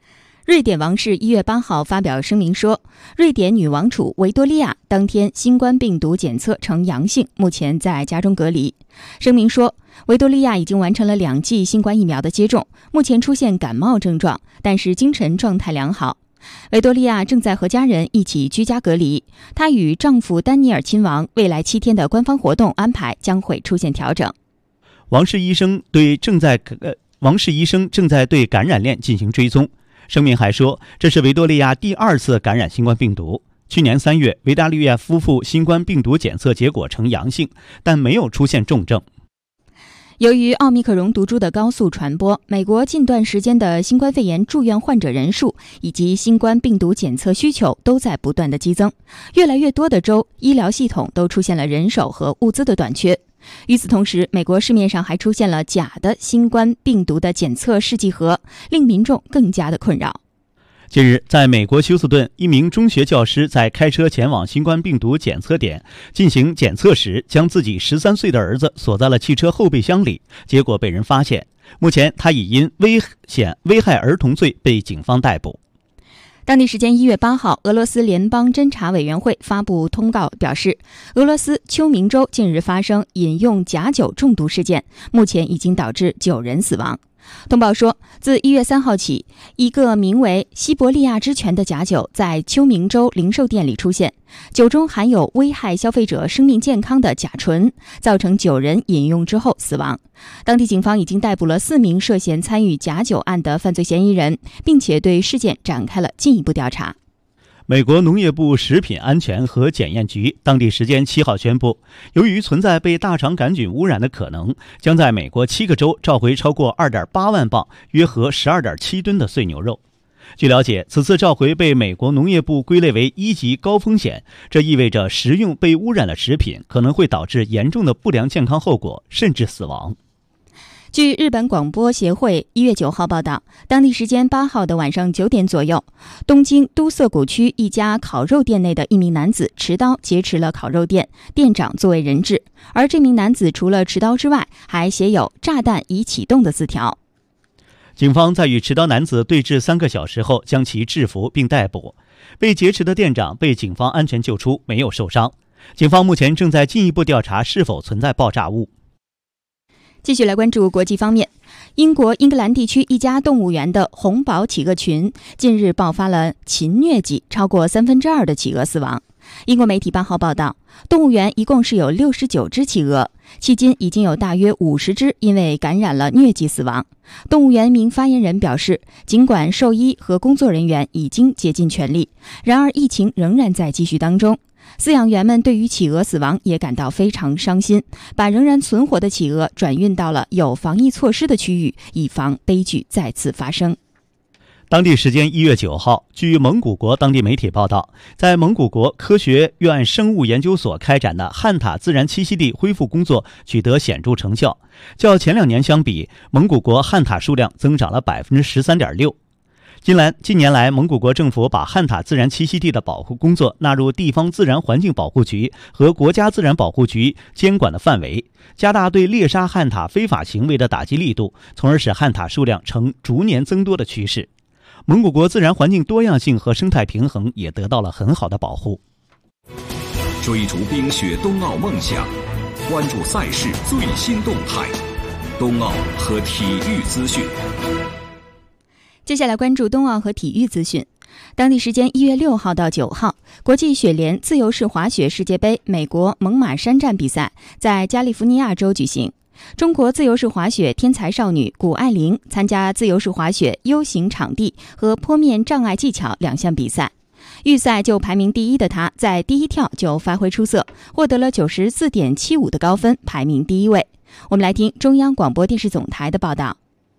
瑞典王室一月八号发表声明说，瑞典女王储维多利亚当天新冠病毒检测呈阳性，目前在家中隔离。声明说，维多利亚已经完成了两剂新冠疫苗的接种，目前出现感冒症状，但是精神状态良好。维多利亚正在和家人一起居家隔离，她与丈夫丹尼尔亲王未来七天的官方活动安排将会出现调整。 王室医生对正在呃，王室医生正在对感染链进行追踪。声明还说，这是维多利亚第二次感染新冠病毒。去年三月，维多利亚夫妇新冠病毒检测结果呈阳性，但没有出现重症。 由于奥密克戎毒株的高速传播，美国近段时间的新冠肺炎住院患者人数以及新冠病毒检测需求都在不断的激增，越来越多的州医疗系统都出现了人手和物资的短缺。与此同时，美国市面上还出现了假的新冠病毒的检测试剂盒，令民众更加的困扰。 近日，在美国休斯顿，一名中学教师在开车前往新冠病毒检测点进行检测时，将自己十三岁的儿子锁在了汽车后备箱里，结果被人发现。目前，他已因危险危害儿童罪被警方逮捕。 当地时间一月八号，俄罗斯联邦侦查委员会发布通告表示，俄罗斯丘明州近日发生饮用假酒中毒事件，目前已经导致九人死亡。通报说，自一月三号起，一个名为西伯利亚之泉的假酒在丘明州零售店里出现，酒中含有危害消费者生命健康的甲醇，造成九人饮用之后死亡。当地警方已经逮捕了四名涉嫌参与假酒案的犯罪嫌疑人，并且对事件展开了进一步调查。 美国农业部食品安全和检验局当地时间七号宣布，由于存在被大肠杆菌污染的可能，将在美国七个州召回超过 二点八万磅，约合 十二点七吨的碎牛肉。据了解，此次召回被美国农业部归类为一级高风险，这意味着食用被污染的食品可能会导致严重的不良健康后果，甚至死亡。 据日本广播协会一月九号报道，当地时间八号的晚上九点左右，东京都涩谷区一家烤肉店内的一名男子持刀劫持了烤肉店，店长作为人质，而这名男子除了持刀之外，还写有炸弹已启动的字条。 警方在与持刀男子对峙三个小时后将其制服并逮捕。被劫持的店长被警方安全救出，没有受伤。警方目前正在进一步调查是否存在爆炸物。 继续来关注国际方面，英国英格兰地区一家动物园的红宝企鹅群近日爆发了禽疟疾，超过三分之二的企鹅死亡。英国媒体八号报道，动物园一共是有六十九只企鹅，迄今已经有大约五十只因为感染了疟疾死亡。动物园一名发言人表示，尽管兽医和工作人员已经竭尽全力，然而疫情仍然在继续当中。饲养员们对于企鹅死亡也感到非常伤心，把仍然存活的企鹅转运到了有防疫措施的区域，以防悲剧再次发生。 当地时间一月九号，据蒙古国当地媒体报道，在蒙古国科学院生物研究所开展的汉塔自然栖息地恢复工作取得显著成效，较前两年相比，蒙古国汉塔数量增长了 百分之十三点六。近来，近年来，蒙古国政府把汉塔自然栖息地的保护工作纳入地方自然环境保护局和国家自然保护局监管的范围，加大对猎杀汉塔非法行为的打击力度，从而使汉塔数量呈逐年增多的趋势。蒙古国自然环境多样性和生态平衡也得到了很好的保护。 追逐冰雪冬奥梦想，关注赛事最新动态，冬奥和体育资讯。 接下来关注冬奥和体育资讯。当地时间一月六号到九号，国际雪联自由式滑雪世界杯美国猛犸山站比赛在加利福尼亚州举行。中国自由式滑雪天才少女谷爱凌参加自由式滑雪 U 型场地和坡面障碍技巧两项比赛。预赛就排名第一的她，在第一跳就发挥出色，获得了 九十四点七五 的高分，排名第一位。我们来听中央广播电视总台的报道。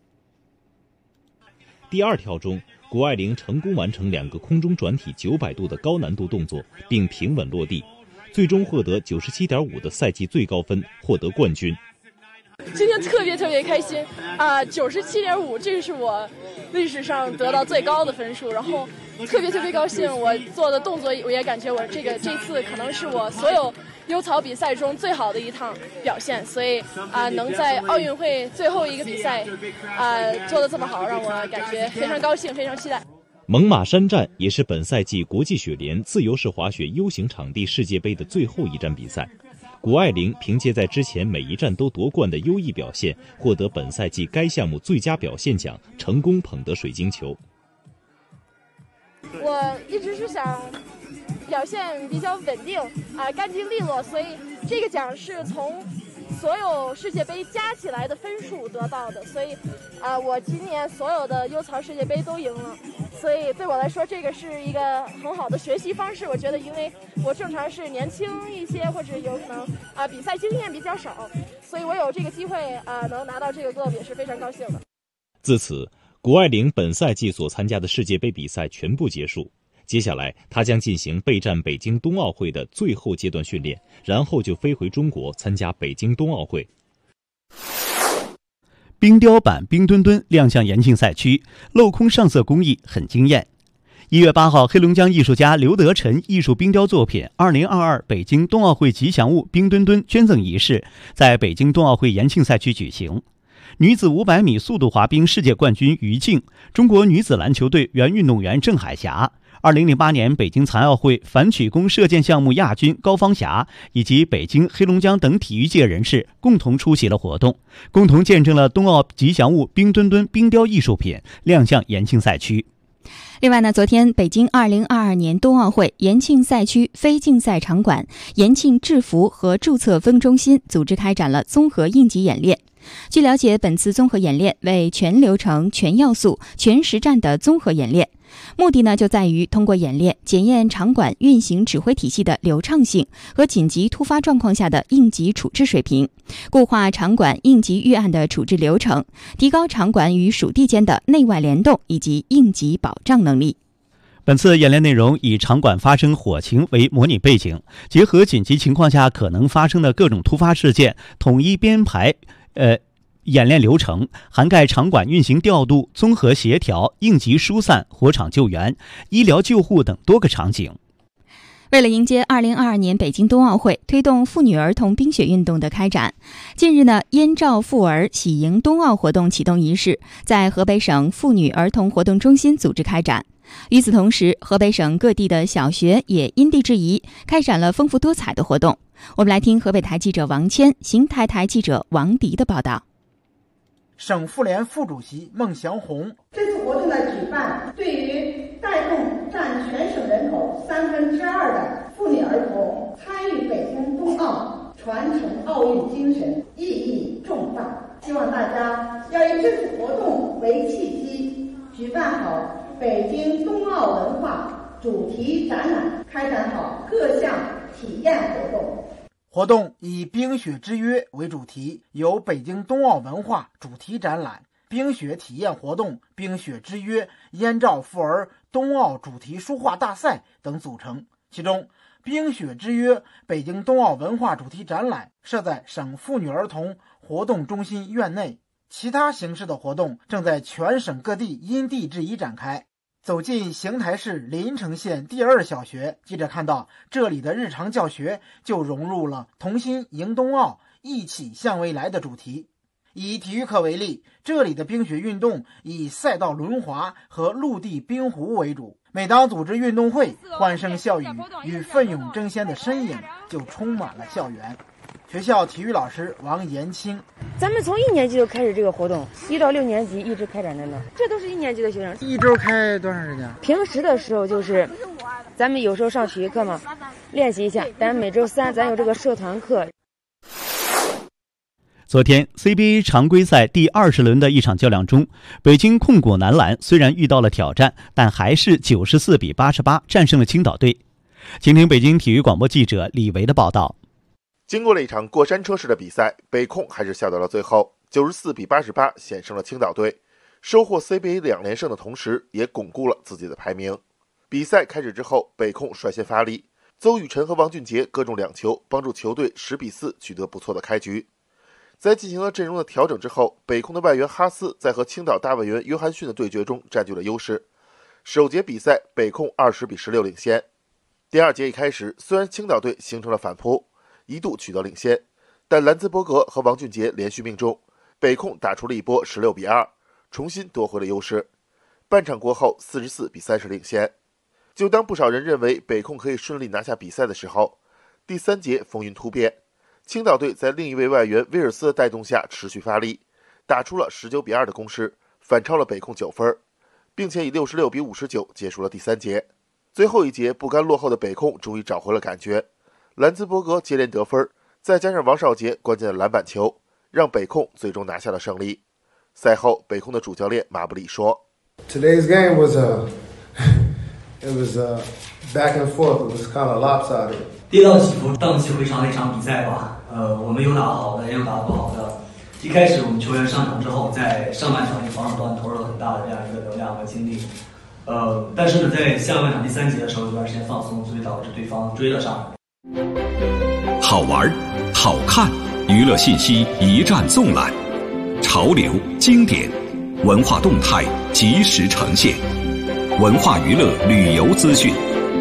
第二跳中，谷爱凌成功完成两个空中转体九百度的高难度动作，并平稳落地，最终获得 九十七点五 的赛季最高分，获得冠军。 今天特别特别开心啊！ 九十七点五，这个是我历史上得到最高的分数，然后特别特别高兴。我做的动作，我也感觉我这个这次可能是我所有优草比赛中最好的一趟表现，所以啊、呃，能在奥运会最后一个比赛啊、呃、做得这么好，让我感觉非常高兴，非常期待。 猛犸山站也是本赛季国际雪联自由式滑雪 U 型场地世界杯的最后一站比赛。谷爱凌凭借在之前每一站都夺冠的优异表现，获得本赛季该项目最佳表现奖，成功捧得水晶球。 我一直是想表现比较稳定啊、呃，干净利落，所以这个奖是从所有世界杯加起来的分数得到的，所以啊、呃，我今年所有的优槽世界杯都赢了，所以对我来说这个是一个很好的学习方式。我觉得，因为我正常是年轻一些，或者有可能啊、呃、比赛经验比较少，所以我有这个机会啊、呃、能拿到这个 Globe 也是非常高兴的。 自此，谷爱凌本赛季所参加的世界杯比赛全部结束。接下来，他将进行备战北京冬奥会的最后阶段训练，然后就飞回中国参加北京冬奥会。 冰雕版冰墩墩亮相延庆赛区，镂空上色工艺很惊艳。一月八号，黑龙江艺术家刘德臣艺术冰雕作品二零二二北京冬奥会吉祥物冰墩墩捐赠仪式在北京冬奥会延庆赛区举行。女子五百米速度滑冰世界冠军于静，中国女子篮球队原运动员郑海霞，二零零八年北京残奥会反曲弓射箭项目亚军高方霞，以及北京、黑龙江等体育界人士共同出席了活动，共同见证了冬奥吉祥物冰墩墩冰雕艺术品亮相延庆赛区。 另外呢，昨天北京二零二二年冬奥会延庆赛区非竞赛场馆延庆制服和注册分中心组织开展了综合应急演练。据了解，本次综合演练为全流程、全要素、全实战的综合演练，目的呢就在于通过演练检验场馆运行指挥体系的流畅性和紧急突发状况下的应急处置水平，固化场馆应急预案的处置流程，提高场馆与属地间的内外联动以及应急保障能力。 本次演练内容以场馆发生火情为模拟背景，结合紧急情况下可能发生的各种突发事件，统一编排呃，演练流程，涵盖场馆运行调度、综合协调、应急疏散、火场救援、医疗救护等多个场景。 为了迎接二零二二年北京冬奥会，推动妇女儿童冰雪运动的开展，近日呢，燕赵妇儿喜迎冬奥活动启动仪式在河北省妇女儿童活动中心组织开展。与此同时，河北省各地的小学也因地制宜开展了丰富多彩的活动。我们来听河北台记者王谦、邢台台记者王迪的报道。 省妇联副主席孟祥红， 这次活动的举办，对于带动占全省人口三分之二的妇女儿童参与北京冬奥、传承奥运精神，意义重大。希望大家要以这次活动为契机，举办好北京冬奥文化主题展览，开展好各项体验活动。 活动以冰雪之约为主题，由北京冬奥文化主题展览、冰雪体验活动、冰雪之约、燕赵妇儿冬奥主题书画大赛等组成。其中，冰雪之约北京冬奥文化主题展览设在省妇女儿童活动中心院内，其他形式的活动正在全省各地因地制宜展开。走进邢台市临城县第二小学，记者看到这里的日常教学就融入了同心迎冬奥、一起向未来的主题。以体育课为例，这里的冰雪运动以赛道轮滑和陆地冰壶为主。每当组织运动会，欢声笑语与奋勇争先的身影就充满了校园。学校体育老师王延清， 咱们从一年级就开始这个活动，一到六年级一直开展着呢。这都是一年级的学生。 一周开多长时间？ 平时的时候就是咱们有时候上体育课嘛，练习一下，但是每周三咱有这个社团课。 昨天 C B A 常规赛第二十轮的一场较量中，北京控股男篮虽然遇到了挑战，但还是九十四比八十八战胜了青岛队。请听北京体育广播记者李维的报道。 经过了一场过山车式的比赛，北控还是笑到了最后，九十四比八十八险胜了青岛队，收获 C B A 两连胜的同时，也巩固了自己的排名。比赛开始之后，北控率先发力，邹宇辰和王俊杰各中两球，帮助球队十比四取得不错的开局。在进行了阵容的调整之后，北控的外援哈斯在和青岛大外援约翰逊的对决中占据了优势。首节比赛，北控二十比十六领先。第二节一开始，虽然青岛队形成了反扑，一度取得领先，但兰兹伯格和王俊杰连续命中，北控打出了一波十六比二，重新夺回了优势。 半场过后四十四比三十领先。就当不少人认为北控可以顺利拿下比赛的时候，第三节风云突变，青岛队在另一位外援威尔斯的带动下持续发力，打出了十九比二的攻势，反超了北控九分，并且以六十六比五十九结束了第三节。最后一节不甘落后的北控终于找回了感觉，兰兹伯格接连得分，再加上王少杰关键的篮板球，让北控最终拿下了胜利。赛后，北控的主教练马布里说 ：“Today's game was a, it was a back and forth. It was kind of lopsided. 跌宕起伏，荡气回肠的一场比赛吧。呃，我们有打好的，也有打不好的。一开始我们球员上场之后，在上半场防守端投入了很大的这样一个能量和精力。呃，但是呢，在下半场第三节的时候，有段时间放松，所以导致对方追了上来。 好玩、好看，娱乐信息一站纵览。”潮流、经典、文化动态及时呈现，文化娱乐旅游资讯。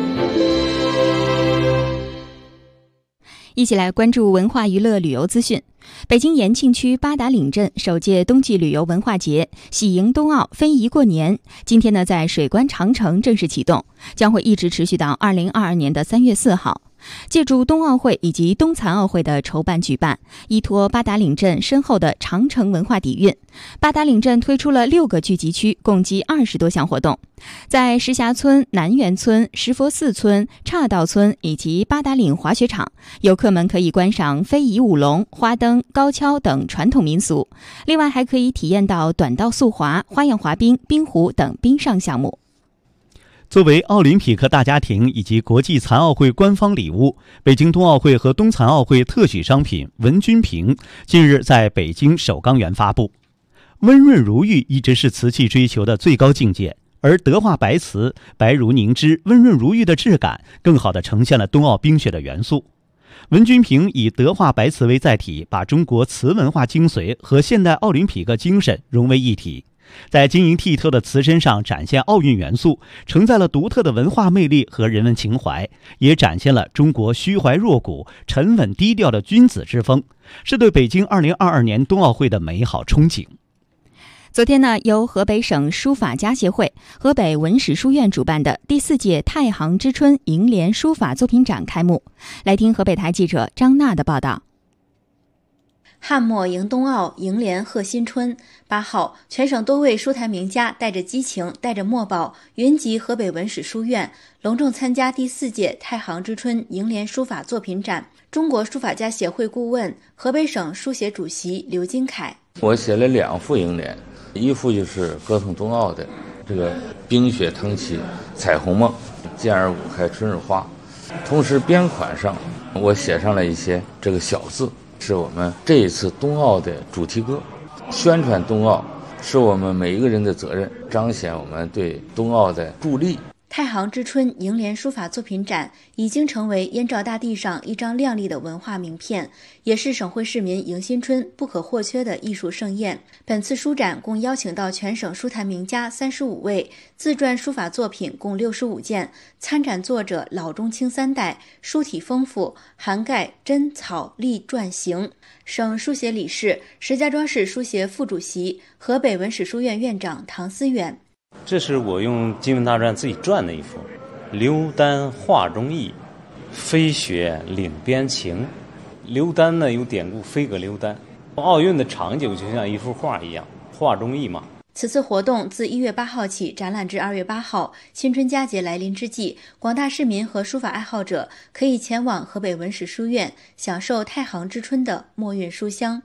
一起来关注文化娱乐旅游资讯。北京延庆区八达岭镇首届冬季旅游文化节喜迎冬奥非遗过年，今天呢在水关长城正式启动，将会一直持续到二零二二年的三月四号。借助冬奥会以及冬残奥会的筹办举办，依托八达岭镇深厚的长城文化底蕴，八达岭镇推出了六个聚集区，共计二十多项活动。在石峡村、南园村、石佛寺村、岔道村以及八达岭滑雪场，游客们可以观赏非遗舞龙、花灯、高跷等传统民俗，另外还可以体验到短道速滑、花样滑冰、冰壶等冰上项目。 作为奥林匹克大家庭以及国际残奥会官方礼物，北京冬奥会和冬残奥会特许商品文君瓶近日在北京首钢园发布。温润如玉一直是瓷器追求的最高境界，而德化白瓷白如凝脂、温润如玉的质感更好地呈现了冬奥冰雪的元素。文君瓶以德化白瓷为载体，把中国瓷文化精髓和现代奥林匹克精神融为一体，在晶莹剔透的瓷身上展现奥运元素，承载了独特的文化魅力和人文情怀，也展现了中国虚怀若谷、沉稳低调的君子之风，是对北京二零二二年冬奥会的美好憧憬。 昨天呢，由河北省书法家协会、河北文史书院主办的第四届太行之春楹联书法作品展开幕。来听河北台记者张娜的报道。 汉末迎冬奥，楹联贺新春。八号，全省多位书坛名家带着激情，带着墨宝，云集河北文史书院，隆重参加第四届太行之春楹联书法作品展。中国书法家协会顾问、河北省书协主席刘金凯： 我写了两副楹联，一副就是歌颂冬奥的这个冰雪腾起彩虹梦，健儿舞开春日花。同时边款上我写上了一些这个小字，是我们这一次冬奥的主题歌。宣传冬奥是我们每一个人的责任，彰显我们对冬奥的助力。 太行之春楹联书法作品展已经成为燕赵大地上一张亮丽的文化名片，也是省会市民迎新春不可或缺的艺术盛宴。本次书展共邀请到全省书坛名家三十五位，自传书法作品共六十五件，参展作者老中青三代，书体丰富，涵盖真草隶篆行。省书协理事、石家庄市书协副主席、河北文史书院院长唐思远： 这是我用金文大篆自己篆的一幅，刘丹画中意，飞雪岭边晴。刘丹呢有典故，飞鸽刘丹。奥运的场景就像一幅画一样，画中意嘛。 此次活动自一月八号起展览至二月八号，新春佳节来临之际，广大市民和书法爱好者可以前往河北文史书院，享受太行之春的墨韵书香。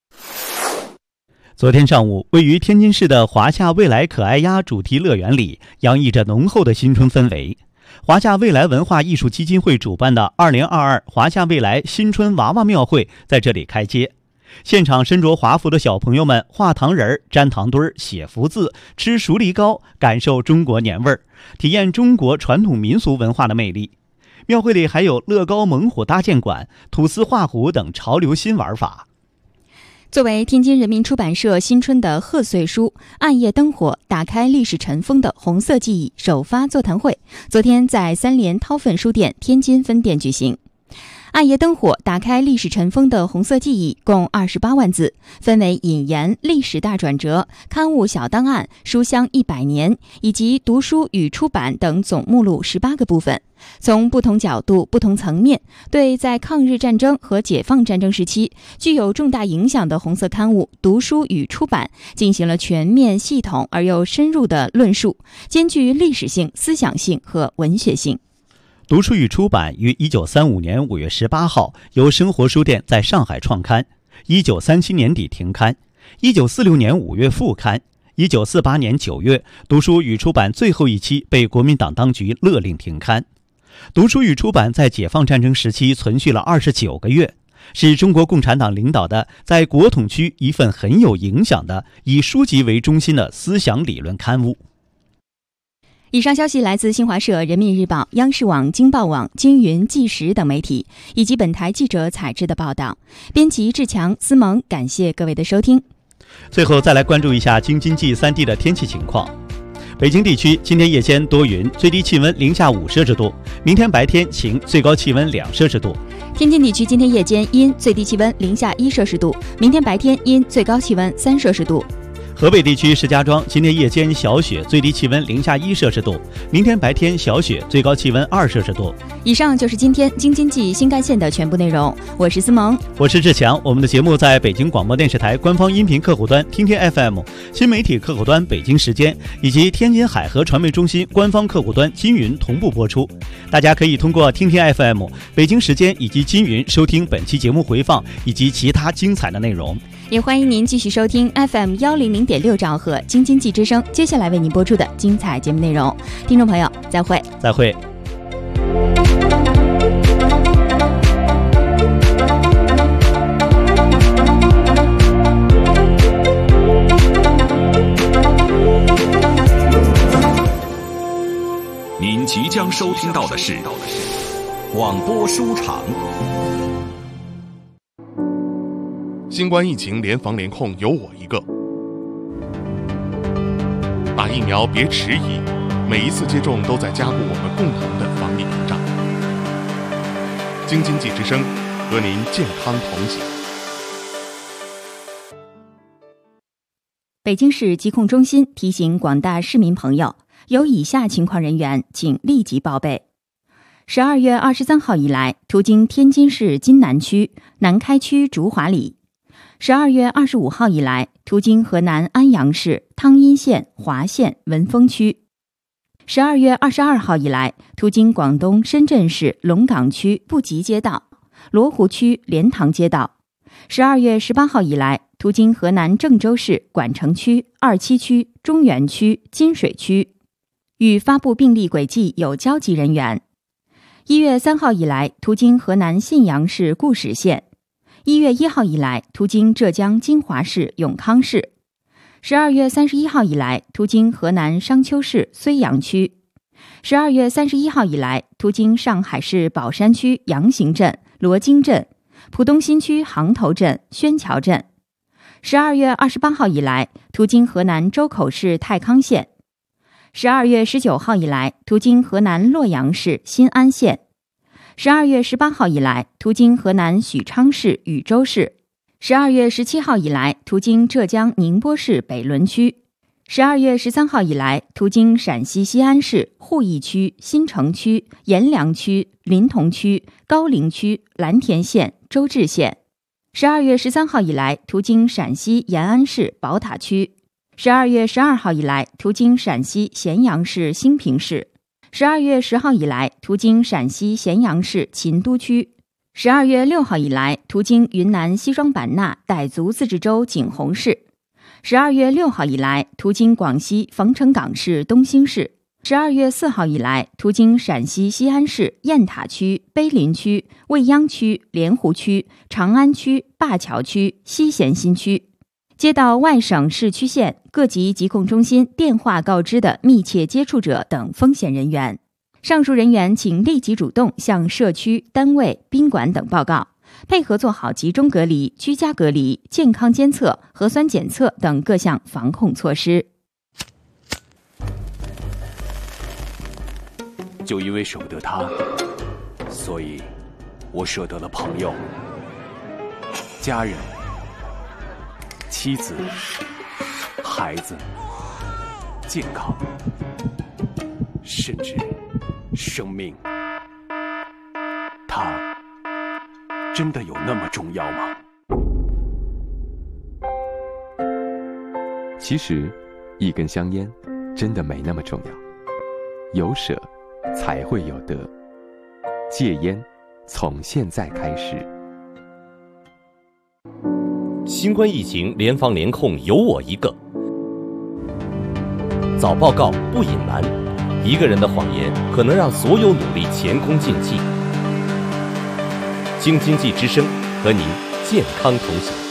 昨天上午，位于天津市的华夏未来可爱鸭主题乐园里，洋溢着浓厚的新春氛围。华夏未来文化艺术基金会主办的二零二二华夏未来新春娃娃庙会在这里开街。现场身着华服的小朋友们画糖人、粘糖墩、写福字、吃熟梨糕，感受中国年味儿，体验中国传统民俗文化的魅力。庙会里还有乐高猛虎搭建馆、吐司画虎等潮流新玩法。 作为天津人民出版社新春的贺岁书《暗夜灯火》打开历史尘封的红色记忆首发座谈会，昨天在三联韬奋书店天津分店举行。 暗夜灯火打开历史尘封的红色记忆共二十八万字，分为引言、历史大转折、刊物小档案、书香一百年以及读书与出版等总目录十八个部分，从不同角度、不同层面，对在抗日战争和解放战争时期具有重大影响的红色刊物、读书与出版进行了全面、系统而又深入的论述，兼具历史性、思想性和文学性。 读书与出版于一九三五年五月十八号由生活书店在上海创刊，一九三七年底停刊，一九四六年五月复刊，一九四八年九月，读书与出版最后一期被国民党当局勒令停刊。读书与出版在解放战争时期存续了二十九个月，是中国共产党领导的在国统区一份很有影响的以书籍为中心的思想理论刊物。 以上消息来自新华社、人民日报、央视网、京报网、京云、纪实等媒体，以及本台记者采制的报道。编辑志强、思萌，感谢各位的收听。 最后再来关注一下京津冀三地的天气情况。北京地区今天夜间多云，最低气温零下五摄氏度；明天白天晴，最高气温两摄氏度。 天津地区今天夜间阴，最低气温零下一摄氏度；明天白天阴，最高气温三摄氏度。 河北地区石家庄今天夜间小雪，最低气温零下一摄氏度；明天白天小雪，最高气温二摄氏度。 以上就是今天京津冀新干线的全部内容。我是思萌， 我是志强。我们的节目在北京广播电视台官方音频客户端听听 F M、新媒体客户端北京时间以及天津海河传媒中心官方客户端金云同步播出。大家可以通过听听 F M、北京时间以及金云收听本期节目回放以及其他精彩的内容。 也欢迎您继续收听 F M 一零零点六兆赫京津冀之声接下来为您播出的精彩节目内容。听众朋友，再会。 再会。 您即将收听到的是广播书场。 新冠疫情联防联控有我一个，打疫苗别迟疑，每一次接种都在加固我们共同的防疫屏障。京津冀之声和您健康同行。 北京市疾控中心提醒广大市民朋友，有以下情况人员请立即报备。十二月二十三号以来途经天津市津南区、南开区竹华里；十二月二十五号以来途经河南安阳市汤阴县华县文峰区；十二月二十二号以来途经广东深圳市龙岗区布吉街道、罗湖区莲塘街道；十二月十八号以来途经河南郑州市管城区、二七区、中原区、金水区，与发布病例轨迹有交集人员；一月三号以来途经河南信阳市固始县；一月一号以来途经浙江金华市永康市；十二月三十一号以来途经河南商丘市睢阳区；十二月三十一号以来途经上海市宝山区杨行镇、罗京镇、浦东新区杭头镇、宣桥镇；十二月二十八号以来途经河南周口市太康县；十二月十九号以来途经河南洛阳市新安县；十二月十八号以来途经河南许昌市禹州市；十二月十七号以来途经浙江宁波市北仑区；十二月十三号以来途经陕西西安市鄠邑区、新城区、阎良区、临潼区、高陵区、蓝田县、周至县；十二月十三号以来途经陕西延安市宝塔区；十二月十二号以来途经陕西咸阳市兴平市；十二月十号以来途经陕西咸阳市秦都区；十二月六号以来途经云南西双版纳傣族自治州景洪市；十二月六号以来途经广西冯城港市东兴市；十二月四号以来途经陕西西安市雁塔区、碑林区、未央区、莲湖区、长安区、灞桥区、西咸新区，接到外省市区县各级疾控中心电话告知的密切接触者等风险人员，上述人员请立即主动向社区、单位、宾馆等报告，配合做好集中隔离、居家隔离、健康监测、核酸检测等各项防控措施。 就因为舍不得他，所以我舍得了朋友、家人、妻子、孩子、健康，甚至生命。它真的有那么重要吗？ 其实，一根香烟真的没那么重要。有舍，才会有得。戒烟，从现在开始。 新冠疫情联防联控有我一个。早报告不隐瞒，一个人的谎言可能让所有努力前功尽弃。京津冀之声和您健康同行。